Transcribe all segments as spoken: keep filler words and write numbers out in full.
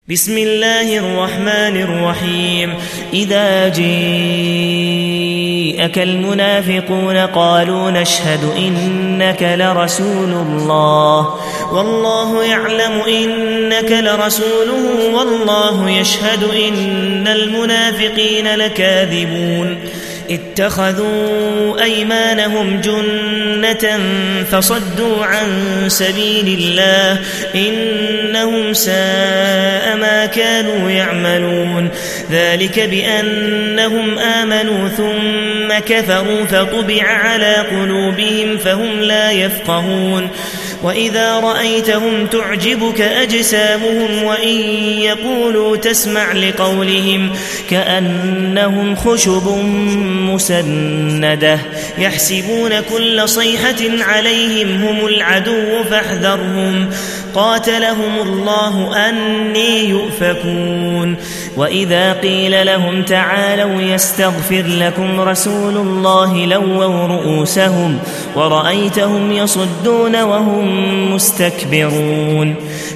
بسم الله الرحمن الرحيم إذا جاءك المنافقون قالوا نشهد إنك لرسول الله والله يعلم إنك لرسوله والله يشهد إن المنافقين لكاذبون اتخذوا أيمانهم جنة فصدوا عن سبيل الله إنهم ساء ما كانوا يعملون ذلك بأنهم آمنوا ثم كفروا فطبع على قلوبهم فهم لا يفقهون وإذا رأيتهم تعجبك أجسامهم وإن يقولوا تسمع لقولهم كأنهم خشب مسندة يحسبون كل صيحة عليهم هم العدو فاحذرهم قاتلهم الله أني يؤفكون وإذا قيل لهم تعالوا يستغفر لكم رسول الله لووا رؤوسهم ورأيتهم يصدون وهم مستكبرون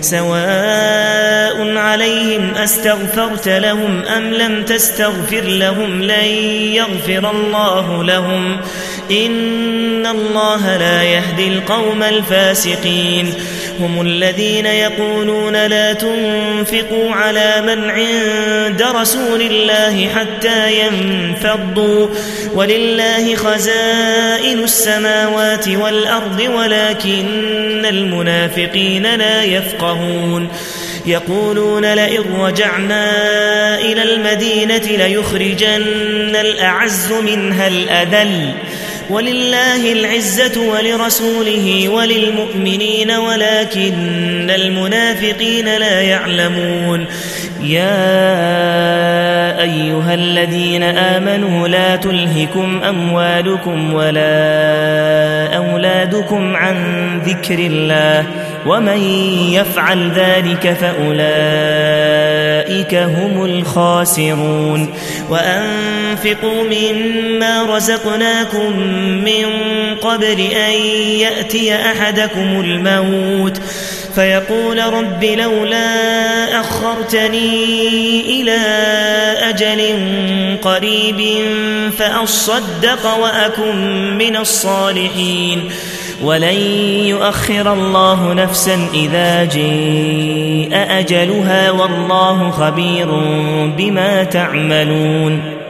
سواء عليهم أستغفرت لهم أم لم تستغفر لهم لن يغفر الله لهم إن الله لا يهدي القوم الفاسقين هم الذين يقولون لا تنفقوا على من عند رسول الله حتى ينفضوا ولله خزائن السماوات والأرض ولكن المنافقين لا يفقهون يقولون لئن رجعنا إلى المدينة ليخرجن الأعز منها الأذل ولله العزة ولرسوله وللمؤمنين ولكن المنافقين لا يعلمون يا أيها الذين آمنوا لا تلهكم أموالكم ولا أولادكم عن ذكر الله ومن يفعل ذلك فأولئك هم الخاسرون وأنفقوا مما رزقناكم من قبل أن يأتي أحدكم الموت فيقول رب لولا أخرتني إلى أجل قريب فأصدق وأكن من الصالحين ولن يؤخر الله نفسا إذا جاء أجلها والله خبير بما تعملون